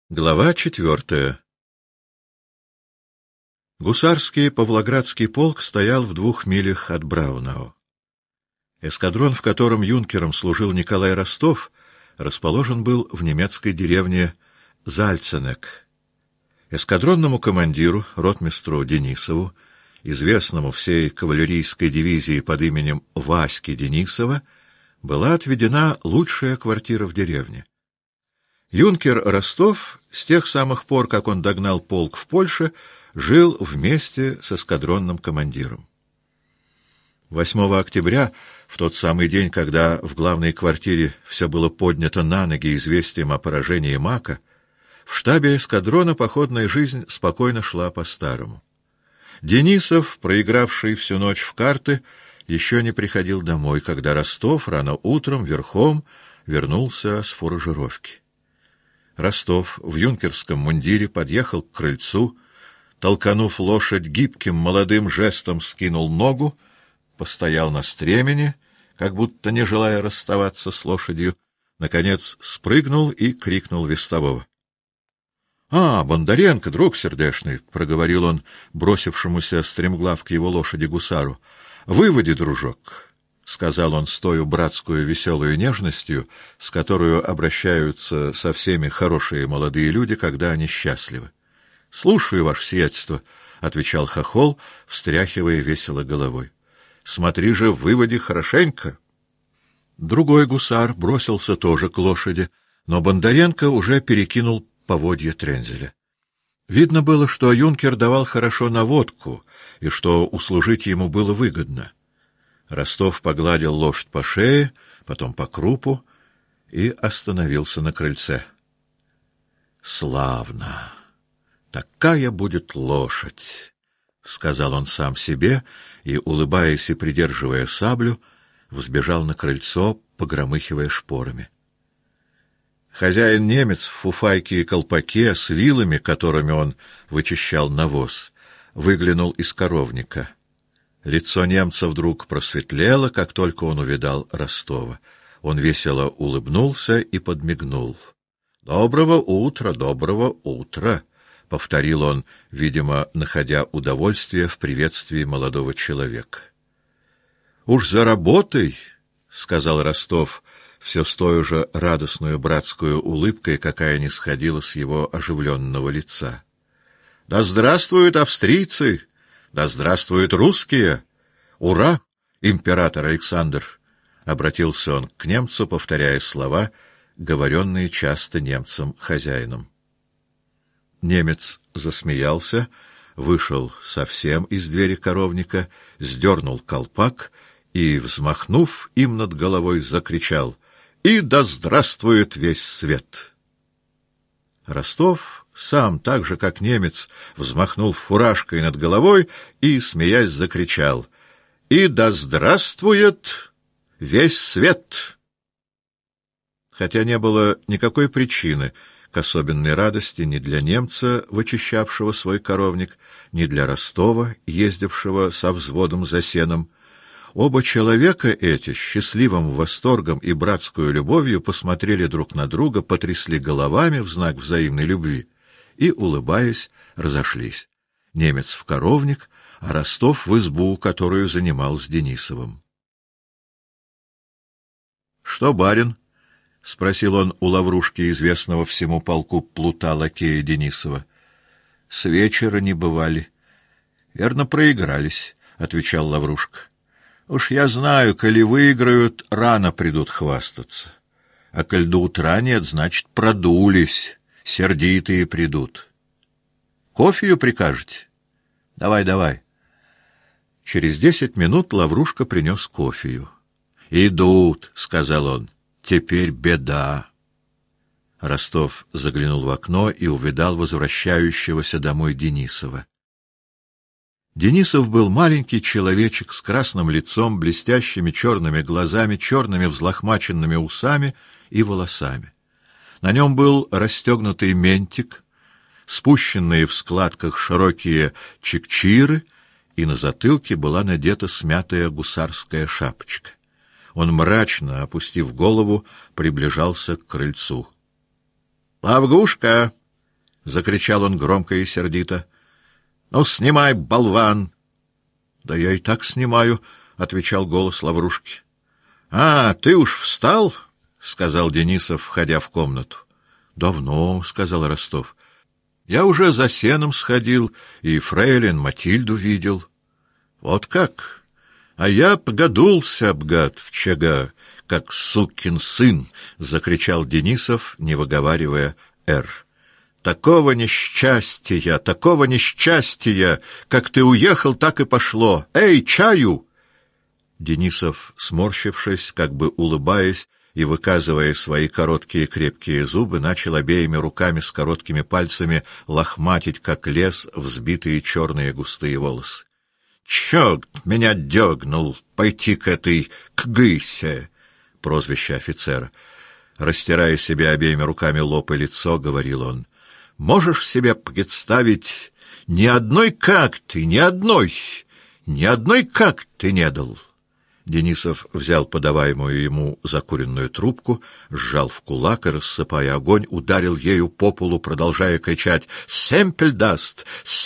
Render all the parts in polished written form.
Глава 4. Гусарский Павлоградский полк стоял в 2 милях от Браунау. Эскадрон, в котором юнкером служил Николай Ростов, расположен был в немецкой деревне Зальценек. Эскадронному командиру, ротмистру Денисову, известному всей кавалерийской дивизии под именем Васьки Денисова, была отведена лучшая квартира в деревне. Юнкер Ростов с тех самых пор, как он догнал полк в Польше, жил вместе с эскадронным командиром. 8 октября, в тот самый день, когда в главной квартире все было поднято на ноги известием о поражении Мака, в штабе эскадрона походная жизнь спокойно шла по-старому. Денисов, проигравший всю ночь в карты, еще не приходил домой, когда Ростов рано утром верхом вернулся с фуражировки. Ростов в юнкерском мундире подъехал к крыльцу, толканув лошадь, гибким молодым жестом скинул ногу, постоял на стремени, как будто не желая расставаться с лошадью, наконец спрыгнул и крикнул вестового. — Бондаренко, друг сердечный, — проговорил он бросившемуся стремглав к его лошади гусару, — выводи, дружок. — сказал он с тою братскую веселую нежностью, с которую обращаются со всеми хорошие молодые люди, когда они счастливы. — Слушаю, ваше сиятельство, — отвечал хохол, встряхивая весело головой. — Смотри же, выводи хорошенько. Другой гусар бросился тоже к лошади, но Бондаренко уже перекинул поводья трензеля. Видно было, что юнкер давал хорошо наводку, и что услужить ему было выгодно. Ростов погладил лошадь по шее, потом по крупу и остановился на крыльце. «Славно! Такая будет лошадь!» — сказал он сам себе и, улыбаясь и придерживая саблю, взбежал на крыльцо, погромыхивая шпорами. Хозяин-немец в фуфайке и колпаке с вилами, которыми он вычищал навоз, выглянул из коровника. Лицо немца вдруг просветлело, как только он увидал Ростова. Он весело улыбнулся и подмигнул. «Доброго утра, доброго утра!» — повторил он, видимо, находя удовольствие в приветствии молодого человека. «Уж за работой!» — сказал Ростов, все с той же радостную братскую улыбкой, какая не сходила с его оживленного лица. «Да здравствуют австрийцы! Да здравствуют русские! Ура, император Александр!» — обратился он к немцу, повторяя слова, говоренные часто немцем-хозяином. Немец засмеялся, вышел совсем из двери коровника, сдернул колпак и, взмахнув им над головой, закричал: «И да здравствует весь свет!» Ростов сам, так же как немец, взмахнул фуражкой над головой и, смеясь, закричал: «И да здравствует весь свет!» Хотя не было никакой причины к особенной радости ни для немца, вычищавшего свой коровник, ни для Ростова, ездившего со взводом за сеном, оба человека эти, счастливым восторгом и братскую любовью, посмотрели друг на друга, потрясли головами в знак взаимной любви и, улыбаясь, разошлись. Немец в коровник, а Ростов в избу, которую занимал с Денисовым. — Что, барин? — спросил он у Лаврушки, известного всему полку плута лакея Денисова. — С вечера не бывали. — Верно, проигрались, — отвечал Лаврушка. — Уж я знаю, коли выиграют, рано придут хвастаться. А коль до утра нет, значит, продулись, сердитые придут. Кофею прикажете? Давай, давай. Через 10 минут Лаврушка принес кофею. — Идут, — сказал он, — теперь беда. Ростов заглянул в окно и увидал возвращающегося домой Денисова. Денисов был маленький человечек с красным лицом, блестящими черными глазами, черными взлохмаченными усами и волосами. На нем был расстегнутый ментик, спущенные в складках широкие чикчиры, и на затылке была надета смятая гусарская шапочка. Он мрачно, опустив голову, приближался к крыльцу. — Лавгушка! закричал он громко и сердито. Ну, снимай, болван! Да я и так снимаю, отвечал голос Лаврушки. Ты уж встал? Сказал Денисов, входя в комнату. Давно, сказал Ростов. Я уже за сеном сходил и фрейлин Матильду видел. Вот как? А я погодулся, бгад, в чага, как сукин сын, закричал Денисов, не выговаривая «р». Такого несчастья, как ты уехал, так и пошло. Эй, чаю! Денисов, сморщившись, как бы улыбаясь и выказывая свои короткие крепкие зубы, начал обеими руками с короткими пальцами лохматить, как лес, взбитые черные густые волосы. Черт меня дёгнул пойти к этой кгысе, прозвище офицера. Растирая себе обеими руками лоб и лицо, говорил он. Можешь себе представить, ни одной какты не дал. Денисов взял подаваемую ему закуренную трубку, сжал в кулак и, рассыпая огонь, ударил ею по полу, продолжая кричать «Семпель даст!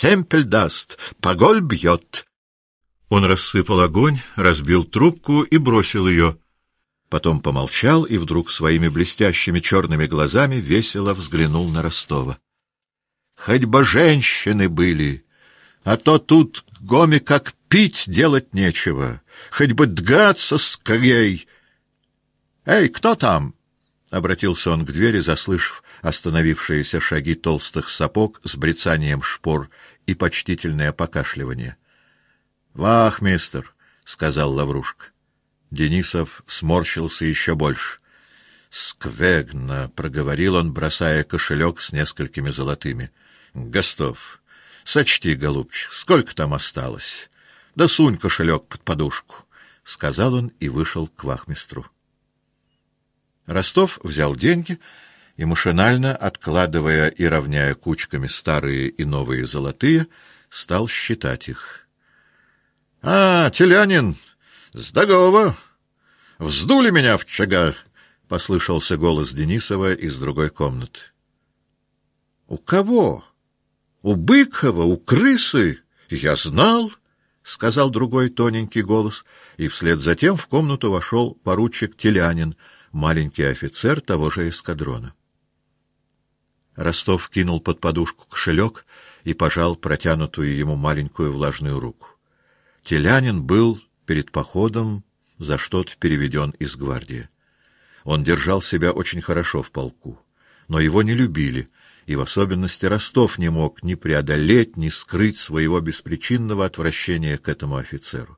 Поголь бьет!» Он рассыпал огонь, разбил трубку и бросил ее. Потом помолчал и вдруг своими блестящими черными глазами весело взглянул на Ростова. «Хоть бы женщины были, а то тут гоме как пить делать нечего, хоть бы дгаться скорей!» «Эй, кто там?» — обратился он к двери, заслышав остановившиеся шаги толстых сапог с брецанием шпор и почтительное покашливание. «Вахмистр», — сказал Лаврушка. Денисов сморщился еще больше. «Сквегно», — проговорил он, бросая кошелек с несколькими золотыми. «Гостов, сочти, голубчик, сколько там осталось? Да сунь кошелек под подушку», — сказал он и вышел к вахмистру. Ростов взял деньги и, машинально откладывая и равняя кучками старые и новые золотые, стал считать их. Телянин, здорово! Вздули меня в чага! — послышался голос Денисова из другой комнаты. — У кого? У Быкова, у крысы? Я знал! — сказал другой тоненький голос, и вслед за тем в комнату вошел поручик Телянин, маленький офицер того же эскадрона. Ростов кинул под подушку кошелек и пожал протянутую ему маленькую влажную руку. Телянин был перед походом за что-то переведен из гвардии. Он держал себя очень хорошо в полку, но его не любили, и в особенности Ростов не мог ни преодолеть, ни скрыть своего беспричинного отвращения к этому офицеру.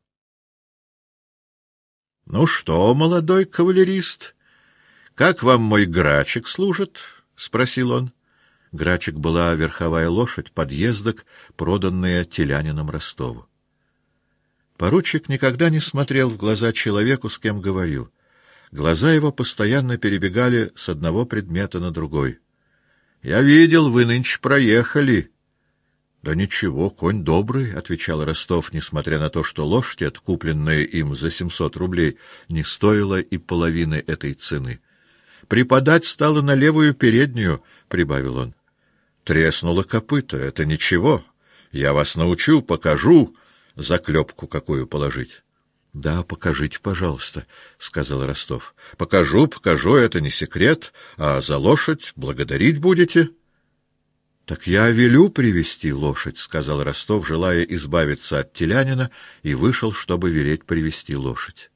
— Ну что, молодой кавалерист, как вам мой грачик служит? — спросил он. Грачик была верховая лошадь, подъездок, проданная Телянином Ростову. Поручик никогда не смотрел в глаза человеку, с кем говорил. Глаза его постоянно перебегали с одного предмета на другой. — Я видел, вы нынче проехали. — Да ничего, конь добрый, — отвечал Ростов, несмотря на то, что лошадь, откупленная им за 700 рублей, не стоила и половины этой цены. — Припадать стало на левую переднюю, — прибавил он. — Треснуло копыто, это ничего. Я вас научу, покажу, заклепку какую положить. — Да, покажите, пожалуйста, — сказал Ростов. — Покажу, это не секрет, а за лошадь благодарить будете. — Так я велю привести лошадь, — сказал Ростов, желая избавиться от Телянина, и вышел, чтобы велеть привести лошадь.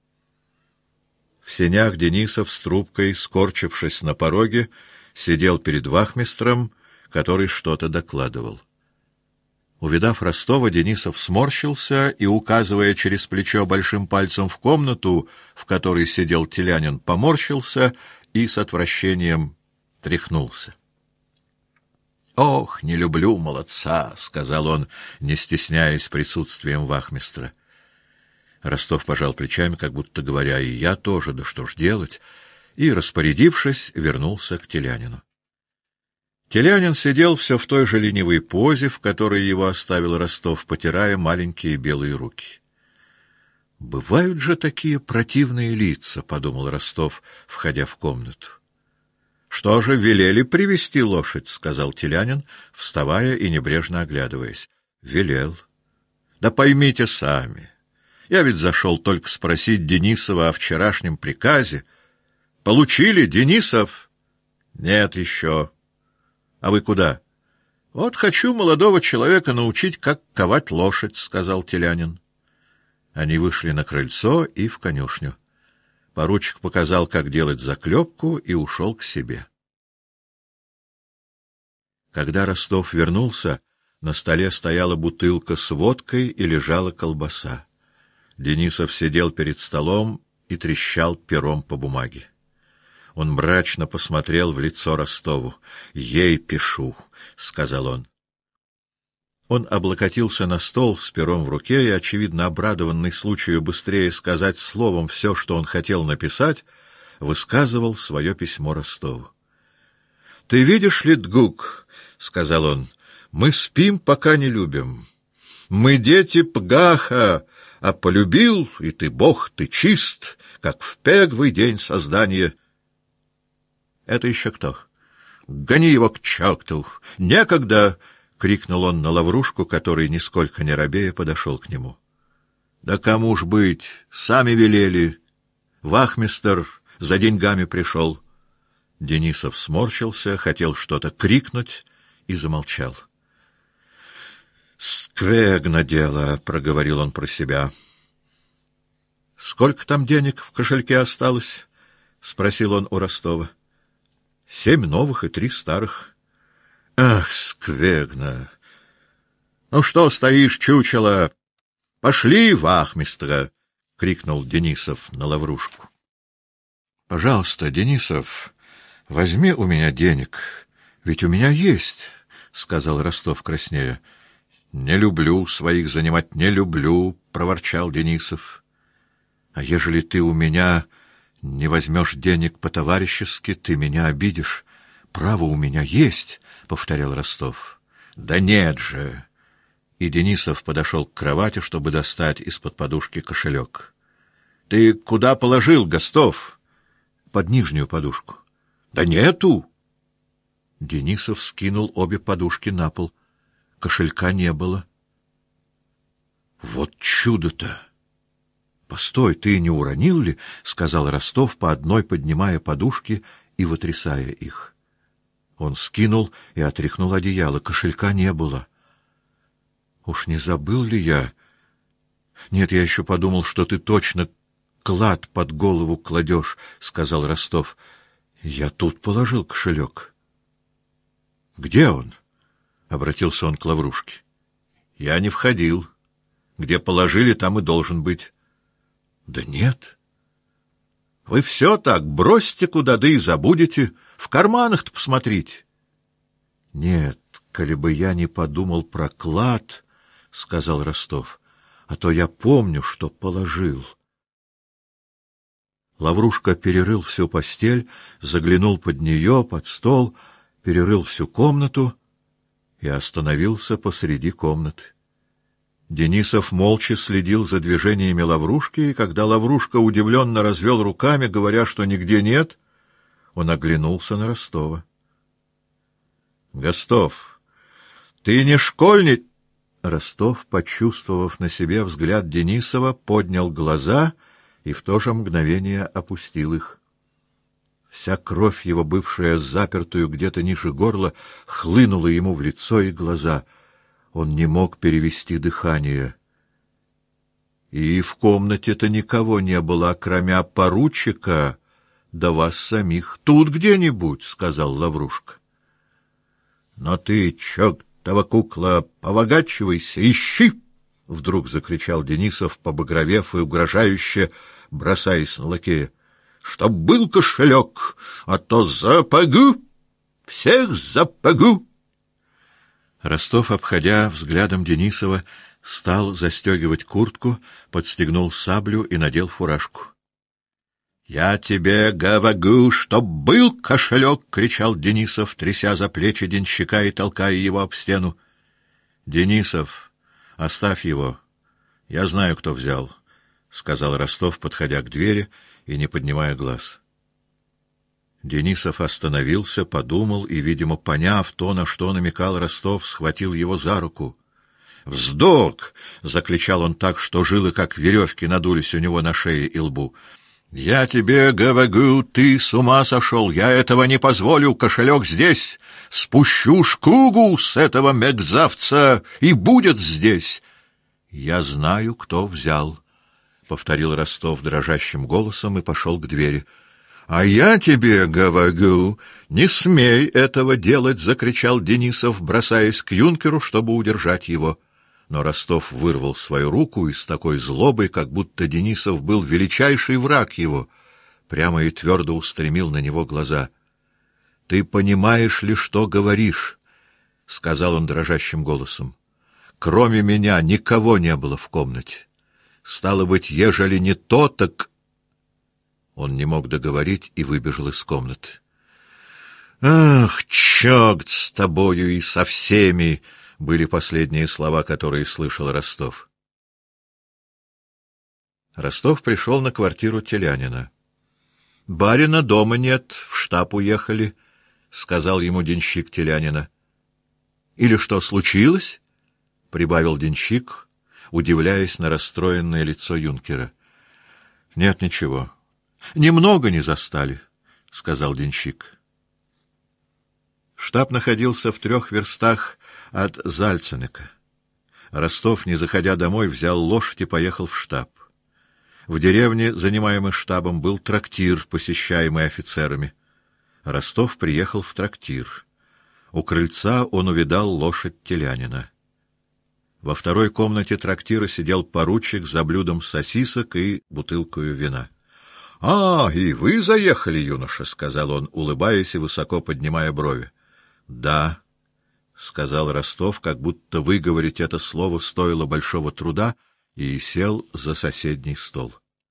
В сенях Денисов с трубкой, скорчившись на пороге, сидел перед вахмистром, который что-то докладывал. Увидав Ростова, Денисов сморщился и, указывая через плечо большим пальцем в комнату, в которой сидел Телянин, поморщился и с отвращением тряхнулся. — Ох, не люблю молодца, — сказал он, не стесняясь присутствием вахмистра. Ростов пожал плечами, как будто говоря, и я тоже, да что ж делать, и, распорядившись, вернулся к Телянину. Телянин сидел все в той же ленивой позе, в которой его оставил Ростов, потирая маленькие белые руки. — Бывают же такие противные лица, — подумал Ростов, входя в комнату. — Что же, велели привести лошадь, — сказал Телянин, вставая и небрежно оглядываясь. — Велел. — Да поймите сами. Я ведь зашел только спросить Денисова о вчерашнем приказе. — Получили, Денисов? — Нет еще. — А вы куда? — Вот хочу молодого человека научить, как ковать лошадь, — сказал Телянин. Они вышли на крыльцо и в конюшню. Поручик показал, как делать заклепку, и ушел к себе. Когда Ростов вернулся, на столе стояла бутылка с водкой и лежала колбаса. Денисов сидел перед столом и трещал пером по бумаге. Он мрачно посмотрел в лицо Ростову. — Ей пишу, — сказал он. Он облокотился на стол с пером в руке и, очевидно обрадованный случаю быстрее сказать словом все, что он хотел написать, высказывал свое письмо Ростову. — Ты видишь ли, Дгук, — сказал он, — мы спим, пока не любим. Мы дети Пгаха, а полюбил, и ты бог, ты чист, как в пегвый день создания. — Это еще кто? — Гони его к черту! Некогда! — крикнул он на Лаврушку, который, нисколько не робея, подошел к нему. — Да кому ж быть, сами велели. Вахмистр за деньгами пришел. Денисов сморщился, хотел что-то крикнуть и замолчал. — Сквегно дело, — проговорил он про себя. — Сколько там денег в кошельке осталось? — спросил он у Ростова. — 7 новых и 3 старых. — Ах, сквегно! Ну что стоишь, чучело? Пошли, вахмистра! — крикнул Денисов на Лаврушку. — Пожалуйста, Денисов, возьми у меня денег, ведь у меня есть, — сказал Ростов краснея. — Не люблю своих занимать, не люблю, — проворчал Денисов. — А ежели ты у меня не возьмешь денег по-товарищески, ты меня обидишь. Право у меня есть, — повторял Ростов. — Да нет же! И Денисов подошел к кровати, чтобы достать из-под подушки кошелек. — Ты куда положил, Гостов? — Под нижнюю подушку. — Да нету! Денисов скинул обе подушки на пол. Кошелька не было. — Вот чудо-то! — Постой, ты не уронил ли? — сказал Ростов, по одной поднимая подушки и вытрясая их. Он скинул и отряхнул одеяло. Кошелька не было. Уж не забыл ли я? Нет, я еще подумал, что ты точно клад под голову кладешь, — сказал Ростов. Я тут положил кошелек. Где он? — обратился он к Лаврушке. Я не входил. Где положили, там и должен быть. Да нет. Вы все так бросьте куда, да и забудете. В карманах-то посмотрите. Нет, коли бы я не подумал про клад, — сказал Ростов, — а то я помню, что положил. Лаврушка перерыл всю постель, заглянул под нее, под стол, перерыл всю комнату и остановился посреди комнаты. Денисов молча следил за движениями Лаврушки, и когда Лаврушка удивленно развел руками, говоря, что нигде нет, он оглянулся на Ростова. — Гостов, ты не школьник? Ростов, почувствовав на себе взгляд Денисова, поднял глаза и в то же мгновение опустил их. Вся кровь его, бывшая запертую где-то ниже горла, хлынула ему в лицо и глаза. Он не мог перевести дыхание. — И в комнате-то никого не было, кроме поручика, да вас самих. Тут где-нибудь, — сказал Лаврушка. — Но ты, чертова кукла, повагачивайся, ищи! — вдруг закричал Денисов, побагровев и угрожающе, бросаясь на лакея. — Чтоб был кошелек, а то запогу! Всех запогу! Ростов, обходя взглядом Денисова, стал застегивать куртку, подстегнул саблю и надел фуражку. — Я тебе говорю, чтоб был кошелек! — кричал Денисов, тряся за плечи денщика и толкая его об стену. — Денисов, оставь его. Я знаю, кто взял, — сказал Ростов, подходя к двери и не поднимая глаз. Денисов остановился, подумал и, видимо, поняв то, на что намекал Ростов, схватил его за руку. «Вздок!» — закричал он так, что жилы, как веревки, надулись у него на шее и лбу. «Я тебе говорю, ты с ума сошел! Я этого не позволю! Кошелек здесь! Спущу шкугу с этого мерзавца, и будет здесь!» «Я знаю, кто взял», — повторил Ростов дрожащим голосом и пошел к двери. «А я тебе говорю, не смей этого делать!» — закричал Денисов, бросаясь к юнкеру, чтобы удержать его. Но Ростов вырвал свою руку и с такой злобой, как будто Денисов был величайший враг его, прямо и твердо устремил на него глаза. — Ты понимаешь ли, что говоришь? — сказал он дрожащим голосом. — Кроме меня никого не было в комнате. Стало быть, ежели не то, так... Он не мог договорить и выбежал из комнаты. — Ах, черт с тобою и со всеми! — были последние слова, которые слышал Ростов. Ростов пришел на квартиру Телянина. — Барина дома нет, в штаб уехали, — сказал ему денщик Телянина. — Или что, случилось? — прибавил денщик, удивляясь на расстроенное лицо юнкера. — Нет, ничего. — Немного не застали, — сказал денщик. Штаб находился в 3 верстах от Зальценека. Ростов, не заходя домой, взял лошадь и поехал в штаб. В деревне, занимаемой штабом, был трактир, посещаемый офицерами. Ростов приехал в трактир. У крыльца он увидал лошадь Телянина. Во 2 комнате трактира сидел поручик за блюдом сосисок и бутылкою вина. — А, и вы заехали, юноша, — сказал он, улыбаясь и высоко поднимая брови. — Да, — сказал Ростов, как будто выговорить это слово стоило большого труда, и сел за соседний стол.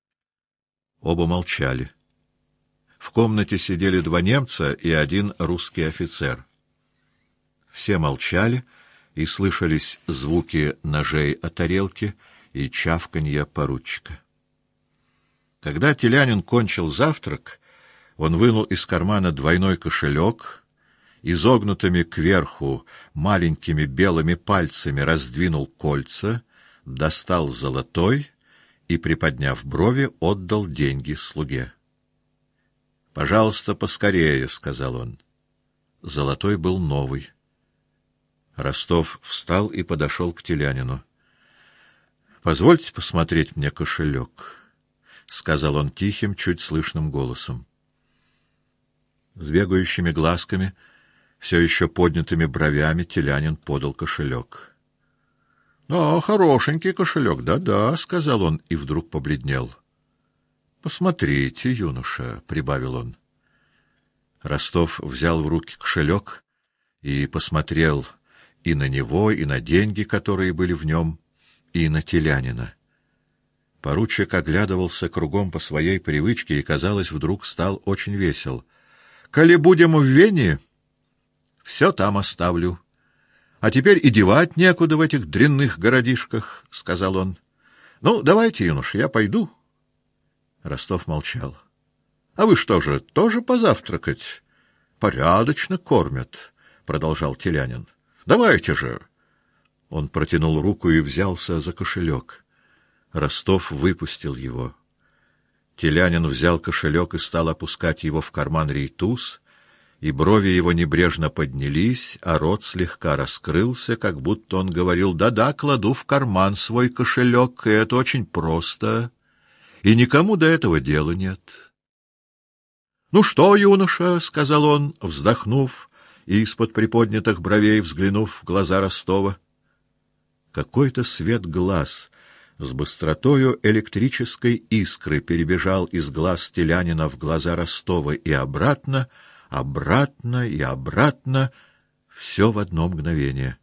Оба молчали. В комнате сидели 2 немца и 1 русский офицер. Все молчали, и слышались звуки ножей о тарелке и чавканье поручика. Когда Телянин кончил завтрак, он вынул из кармана двойной кошелек, изогнутыми кверху маленькими белыми пальцами раздвинул кольца, достал золотой и, приподняв брови, отдал деньги слуге. — Пожалуйста, поскорее, — сказал он. Золотой был новый. Ростов встал и подошел к Телянину. — Позвольте посмотреть мне кошелек, — сказал он тихим, чуть слышным голосом. С бегающими глазками, все еще поднятыми бровями, Телянин подал кошелек. — Да, хорошенький кошелек, да-да, — сказал он и вдруг побледнел. — Посмотрите, юноша, — прибавил он. Ростов взял в руки кошелек и посмотрел и на него, и на деньги, которые были в нем, и на Телянина. Поручик оглядывался кругом по своей привычке и, казалось, вдруг стал очень весел. — Коли будем в Вене, все там оставлю. А теперь и девать некуда в этих дрянных городишках, — сказал он. — Ну, давайте, юноша, я пойду. Ростов молчал. — А вы что же, тоже позавтракать? — Порядочно кормят, — продолжал Телянин. — Давайте же. Он протянул руку и взялся за кошелек. Ростов выпустил его. Телянин взял кошелек и стал опускать его в карман рейтуз, и брови его небрежно поднялись, а рот слегка раскрылся, как будто он говорил: «Да-да, кладу в карман свой кошелек, и это очень просто, и никому до этого дела нет». «Ну что, юноша?» — сказал он, вздохнув и из-под приподнятых бровей взглянув в глаза Ростова. Какой-то свет глаз с быстротою электрической искры перебежал из глаз Телянина в глаза Ростова и обратно, обратно и обратно, все в одно мгновение.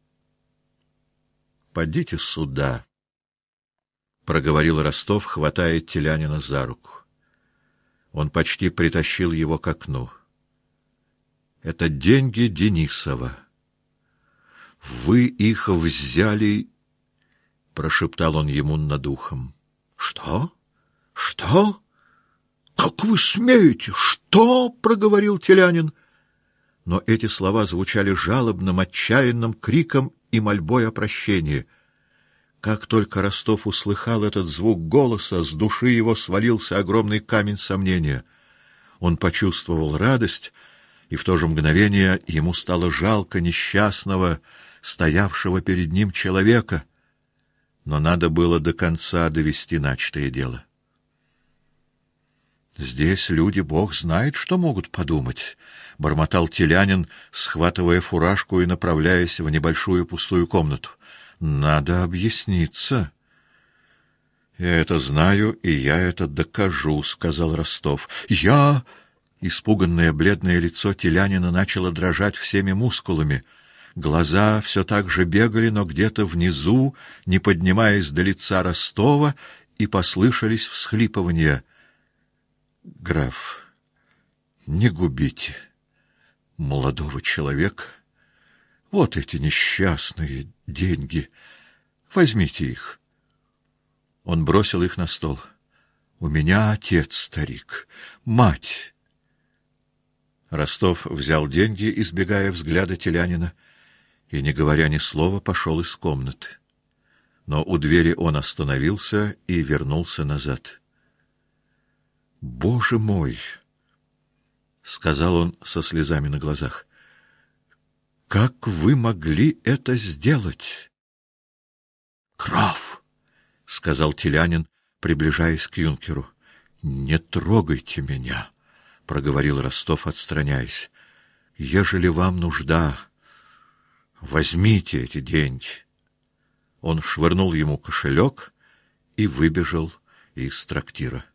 — Подите сюда, — проговорил Ростов, хватая Телянина за руку. Он почти притащил его к окну. — Это деньги Денисова. — Вы их взяли... — прошептал он ему над ухом. — Что? Что? — Как вы смеете? Что? — проговорил Телянин. Но эти слова звучали жалобным, отчаянным криком и мольбой о прощении. Как только Ростов услыхал этот звук голоса, с души его свалился огромный камень сомнения. Он почувствовал радость, и в то же мгновение ему стало жалко несчастного, стоявшего перед ним человека. Но надо было до конца довести начатое дело. «Здесь люди, Бог знает, что могут подумать», — бормотал Телянин, схватывая фуражку и направляясь в небольшую пустую комнату. «Надо объясниться». «Я это знаю, и я это докажу», — сказал Ростов. «Я...» Испуганное бледное лицо Телянина начало дрожать всеми мускулами. Глаза все так же бегали, но где-то внизу, не поднимаясь до лица Ростова, и послышались всхлипывания. «Граф, не губите молодого человека. Вот эти несчастные деньги. Возьмите их». Он бросил их на стол. «У меня отец старик, мать». Ростов взял деньги, избегая взгляда Телянина, и, не говоря ни слова, пошел из комнаты. Но у двери он остановился и вернулся назад. «Боже мой!» — сказал он со слезами на глазах. «Как вы могли это сделать?» «Граф!» — сказал Телянин, приближаясь к юнкеру. «Не трогайте меня!» — проговорил Ростов, отстраняясь. «Ежели вам нужда, возьмите эти деньги». Он швырнул ему кошелек и выбежал из трактира.